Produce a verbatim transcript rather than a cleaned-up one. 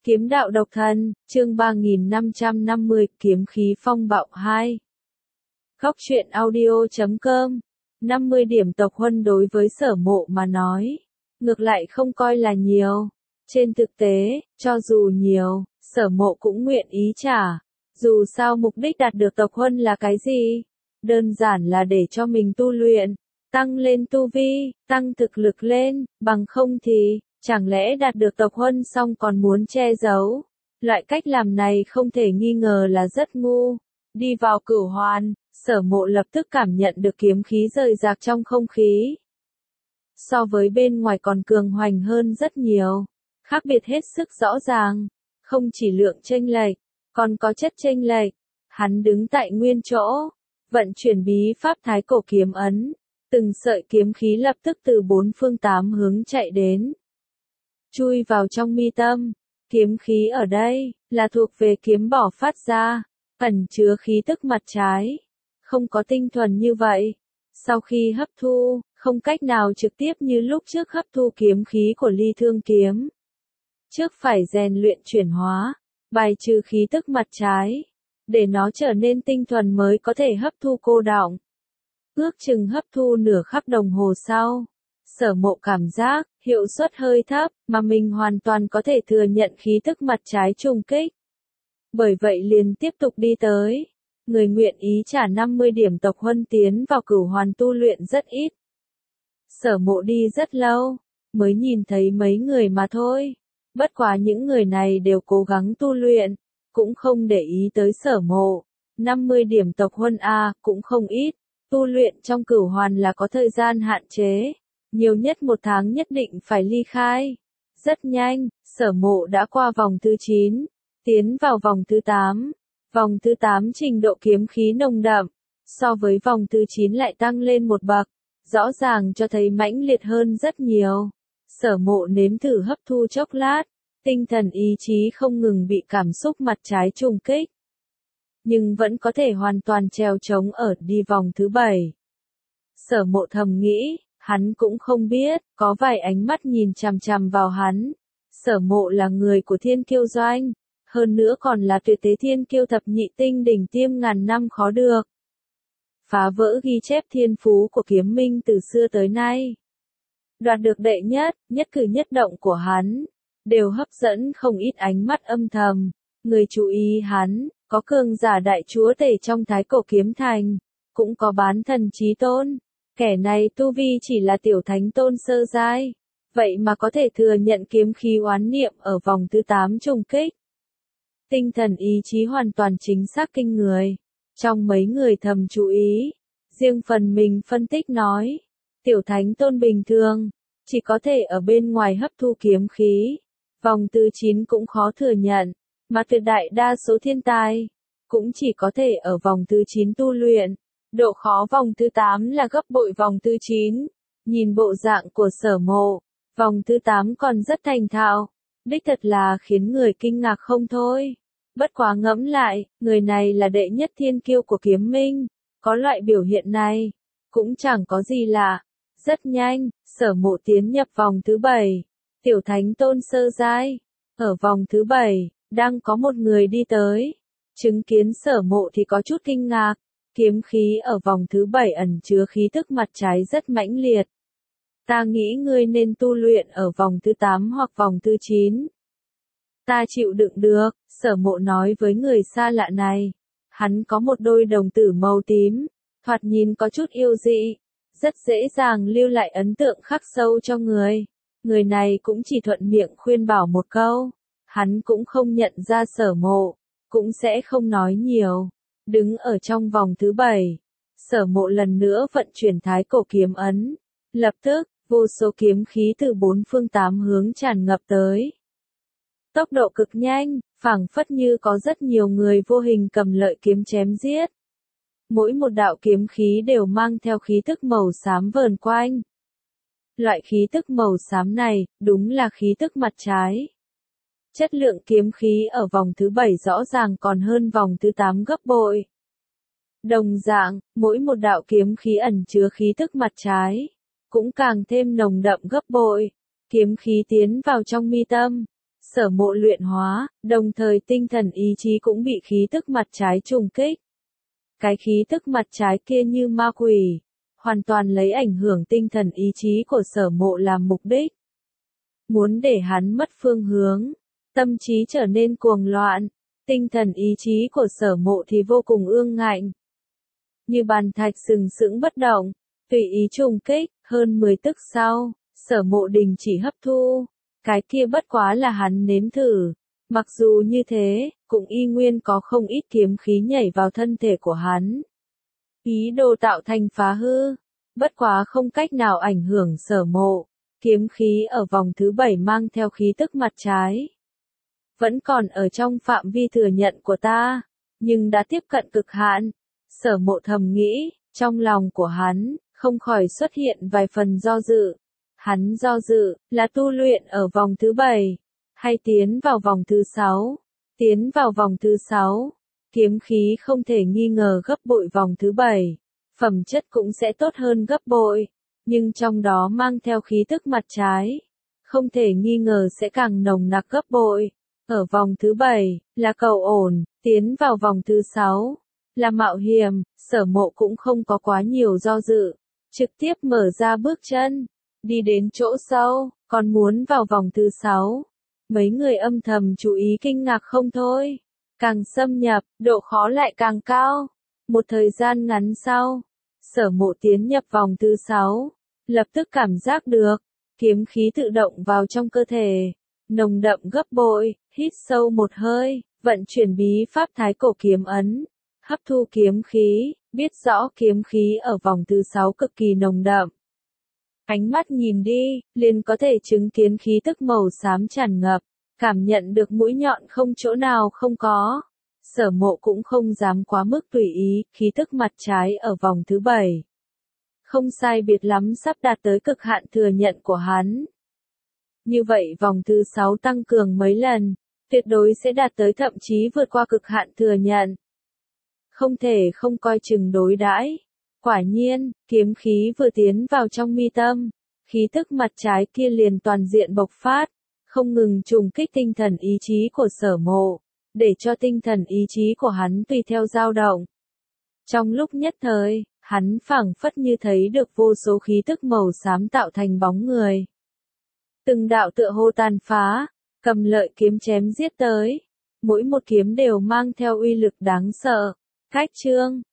Kiếm đạo độc thân, chương ba nghìn năm trăm năm mươi, kiếm khí phong bạo hai. Góc truyện audio chấm com. năm mươi điểm tộc huân đối với Sở Mộ mà nói, ngược lại không coi là nhiều. Trên thực tế, cho dù nhiều, Sở Mộ cũng nguyện ý trả. Dù sao mục đích đạt được tộc huân là cái gì? Đơn giản là để cho mình tu luyện, tăng lên tu vi, tăng thực lực lên, bằng không thì, chẳng lẽ đạt được tộc huân xong còn muốn che giấu? Loại cách làm này không thể nghi ngờ là rất ngu. Đi vào cửu hoàn, Sở Mộ lập tức cảm nhận được kiếm khí rời rạc trong không khí. So với bên ngoài còn cường hoành hơn rất nhiều, khác biệt hết sức rõ ràng, không chỉ lượng chênh lệch, còn có chất chênh lệch. Hắn đứng tại nguyên chỗ, vận chuyển bí pháp thái cổ kiếm ấn, từng sợi kiếm khí lập tức từ bốn phương tám hướng chạy đến, chui vào trong mi tâm. Kiếm khí ở đây là thuộc về kiếm bỏ phát ra, ẩn chứa khí tức mặt trái, không có tinh thuần như vậy. Sau khi hấp thu, không cách nào trực tiếp như lúc trước hấp thu kiếm khí của Ly Thương kiếm. Trước phải rèn luyện chuyển hóa, bài trừ khí tức mặt trái, để nó trở nên tinh thuần mới có thể hấp thu cô đọng. Ước chừng hấp thu nửa khắc đồng hồ sau, Sở Mộ cảm giác hiệu suất hơi thấp, mà mình hoàn toàn có thể thừa nhận khí tức mặt trái trùng kích. Bởi vậy liền tiếp tục đi tới. Người nguyện ý trả năm mươi điểm tộc huân tiến vào cửu hoàn tu luyện rất ít. Sở Mộ đi rất lâu, mới nhìn thấy mấy người mà thôi. Bất quá những người này đều cố gắng tu luyện, cũng không để ý tới Sở Mộ. năm mươi điểm tộc huân A cũng không ít. Tu luyện trong cửu hoàn là có thời gian hạn chế, nhiều nhất một tháng nhất định phải ly khai. Rất nhanh, Sở Mộ đã qua vòng thứ chín, tiến vào vòng thứ tám. Vòng thứ tám trình độ kiếm khí nồng đậm, so với vòng thứ chín lại tăng lên một bậc, rõ ràng cho thấy mãnh liệt hơn rất nhiều. Sở Mộ nếm thử hấp thu chốc lát, tinh thần ý chí không ngừng bị cảm xúc mặt trái trùng kích, nhưng vẫn có thể hoàn toàn trèo trống ở đi vòng thứ bảy. Sở Mộ thầm nghĩ, hắn cũng không biết, có vài ánh mắt nhìn chằm chằm vào hắn. Sở Mộ là người của Thiên Kiêu Doanh, hơn nữa còn là tuyệt thế thiên kiêu thập nhị tinh đỉnh tiêm ngàn năm khó được. Phá vỡ ghi chép thiên phú của kiếm minh từ xưa tới nay. Đoạt được đệ nhất, nhất cử nhất động của hắn, đều hấp dẫn không ít ánh mắt âm thầm. Người chú ý hắn, có cường giả đại chúa tể trong thái cổ kiếm thành, cũng có bán thần chí tôn. Kẻ này tu vi chỉ là tiểu thánh tôn sơ giai, vậy mà có thể thừa nhận kiếm khí oán niệm ở vòng thứ tám trùng kích. Tinh thần ý chí hoàn toàn chính xác kinh người. Trong mấy người thầm chú ý, riêng phần mình phân tích nói, tiểu thánh tôn bình thường, chỉ có thể ở bên ngoài hấp thu kiếm khí. Vòng thứ chín cũng khó thừa nhận, mà tuyệt đại đa số thiên tài, cũng chỉ có thể ở vòng thứ chín tu luyện. Độ khó vòng thứ tám là gấp bội vòng thứ chín. Nhìn bộ dạng của Sở Mộ, vòng thứ tám còn rất thành thạo. Đích thật là khiến người kinh ngạc không thôi. Bất quá ngẫm lại, người này là đệ nhất thiên kiêu của kiếm minh, có loại biểu hiện này, cũng chẳng có gì lạ. Rất nhanh, Sở Mộ tiến nhập vòng thứ bảy, tiểu thánh tôn sơ giai. Ở vòng thứ bảy, đang có một người đi tới. Chứng kiến Sở Mộ thì có chút kinh ngạc, kiếm khí ở vòng thứ bảy ẩn chứa khí tức mặt trái rất mãnh liệt. Ta nghĩ ngươi nên tu luyện ở vòng thứ tám hoặc vòng thứ chín. Ta chịu đựng được, Sở Mộ nói với người xa lạ này. Hắn có một đôi đồng tử màu tím, thoạt nhìn có chút yêu dị, rất dễ dàng lưu lại ấn tượng khắc sâu cho người. Người này cũng chỉ thuận miệng khuyên bảo một câu, hắn cũng không nhận ra Sở Mộ, cũng sẽ không nói nhiều. Đứng ở trong vòng thứ bảy, Sở Mộ lần nữa vận chuyển thái cổ kiếm ấn, lập tức, vô số kiếm khí từ bốn phương tám hướng tràn ngập tới. Tốc độ cực nhanh, phảng phất như có rất nhiều người vô hình cầm lợi kiếm chém giết. Mỗi một đạo kiếm khí đều mang theo khí tức màu xám vờn quanh. Loại khí tức màu xám này, đúng là khí tức mặt trái. Chất lượng kiếm khí ở vòng thứ bảy rõ ràng còn hơn vòng thứ tám gấp bội. Đồng dạng, mỗi một đạo kiếm khí ẩn chứa khí tức mặt trái, cũng càng thêm nồng đậm gấp bội. Kiếm khí tiến vào trong mi tâm, Sở Mộ luyện hóa, đồng thời tinh thần ý chí cũng bị khí tức mặt trái trùng kích. Cái khí tức mặt trái kia như ma quỷ, hoàn toàn lấy ảnh hưởng tinh thần ý chí của Sở Mộ làm mục đích. Muốn để hắn mất phương hướng, tâm trí trở nên cuồng loạn, tinh thần ý chí của Sở Mộ thì vô cùng ương ngạnh. Như bàn thạch sừng sững bất động, tùy ý trùng kích, hơn mười tức sau, Sở Mộ đình chỉ hấp thu. Cái kia bất quá là hắn nếm thử. Mặc dù như thế, cũng y nguyên có không ít kiếm khí nhảy vào thân thể của hắn. Ý đồ tạo thành phá hư, bất quá không cách nào ảnh hưởng Sở Mộ. Kiếm khí ở vòng thứ bảy mang theo khí tức mặt trái. Vẫn còn ở trong phạm vi thừa nhận của ta, nhưng đã tiếp cận cực hạn. Sở Mộ thầm nghĩ, trong lòng của hắn, không khỏi xuất hiện vài phần do dự. Hắn do dự, là tu luyện ở vòng thứ bảy, hay tiến vào vòng thứ sáu. Tiến vào vòng thứ sáu, kiếm khí không thể nghi ngờ gấp bội vòng thứ bảy. Phẩm chất cũng sẽ tốt hơn gấp bội, nhưng trong đó mang theo khí tức mặt trái. Không thể nghi ngờ sẽ càng nồng nặc gấp bội. Ở vòng thứ bảy, là cầu ổn, tiến vào vòng thứ sáu, là mạo hiểm. Sở Mộ cũng không có quá nhiều do dự, trực tiếp mở ra bước chân. Đi đến chỗ sau, còn muốn vào vòng thứ sáu. Mấy người âm thầm chú ý kinh ngạc không thôi. Càng xâm nhập, độ khó lại càng cao. Một thời gian ngắn sau, Sở Mộ tiến nhập vòng thứ sáu. Lập tức cảm giác được, kiếm khí tự động vào trong cơ thể. Nồng đậm gấp bội, hít sâu một hơi, vận chuyển bí pháp thái cổ kiếm ấn. Hấp thu kiếm khí, biết rõ kiếm khí ở vòng thứ sáu cực kỳ nồng đậm. Ánh mắt nhìn đi, liền có thể chứng kiến khí tức màu xám tràn ngập, cảm nhận được mũi nhọn không chỗ nào không có. Sở Mộ cũng không dám quá mức tùy ý, khí tức mặt trái ở vòng thứ bảy. Không sai biệt lắm sắp đạt tới cực hạn thừa nhận của hắn. Như vậy vòng thứ sáu tăng cường mấy lần, tuyệt đối sẽ đạt tới thậm chí vượt qua cực hạn thừa nhận. Không thể không coi chừng đối đãi. Quả nhiên, kiếm khí vừa tiến vào trong mi tâm, khí tức mặt trái kia liền toàn diện bộc phát, không ngừng trùng kích tinh thần ý chí của Sở Mộ, để cho tinh thần ý chí của hắn tùy theo dao động. Trong lúc nhất thời, hắn phảng phất như thấy được vô số khí tức màu xám tạo thành bóng người. Từng đạo tựa hồ tàn phá, cầm lợi kiếm chém giết tới, mỗi một kiếm đều mang theo uy lực đáng sợ. Cách chương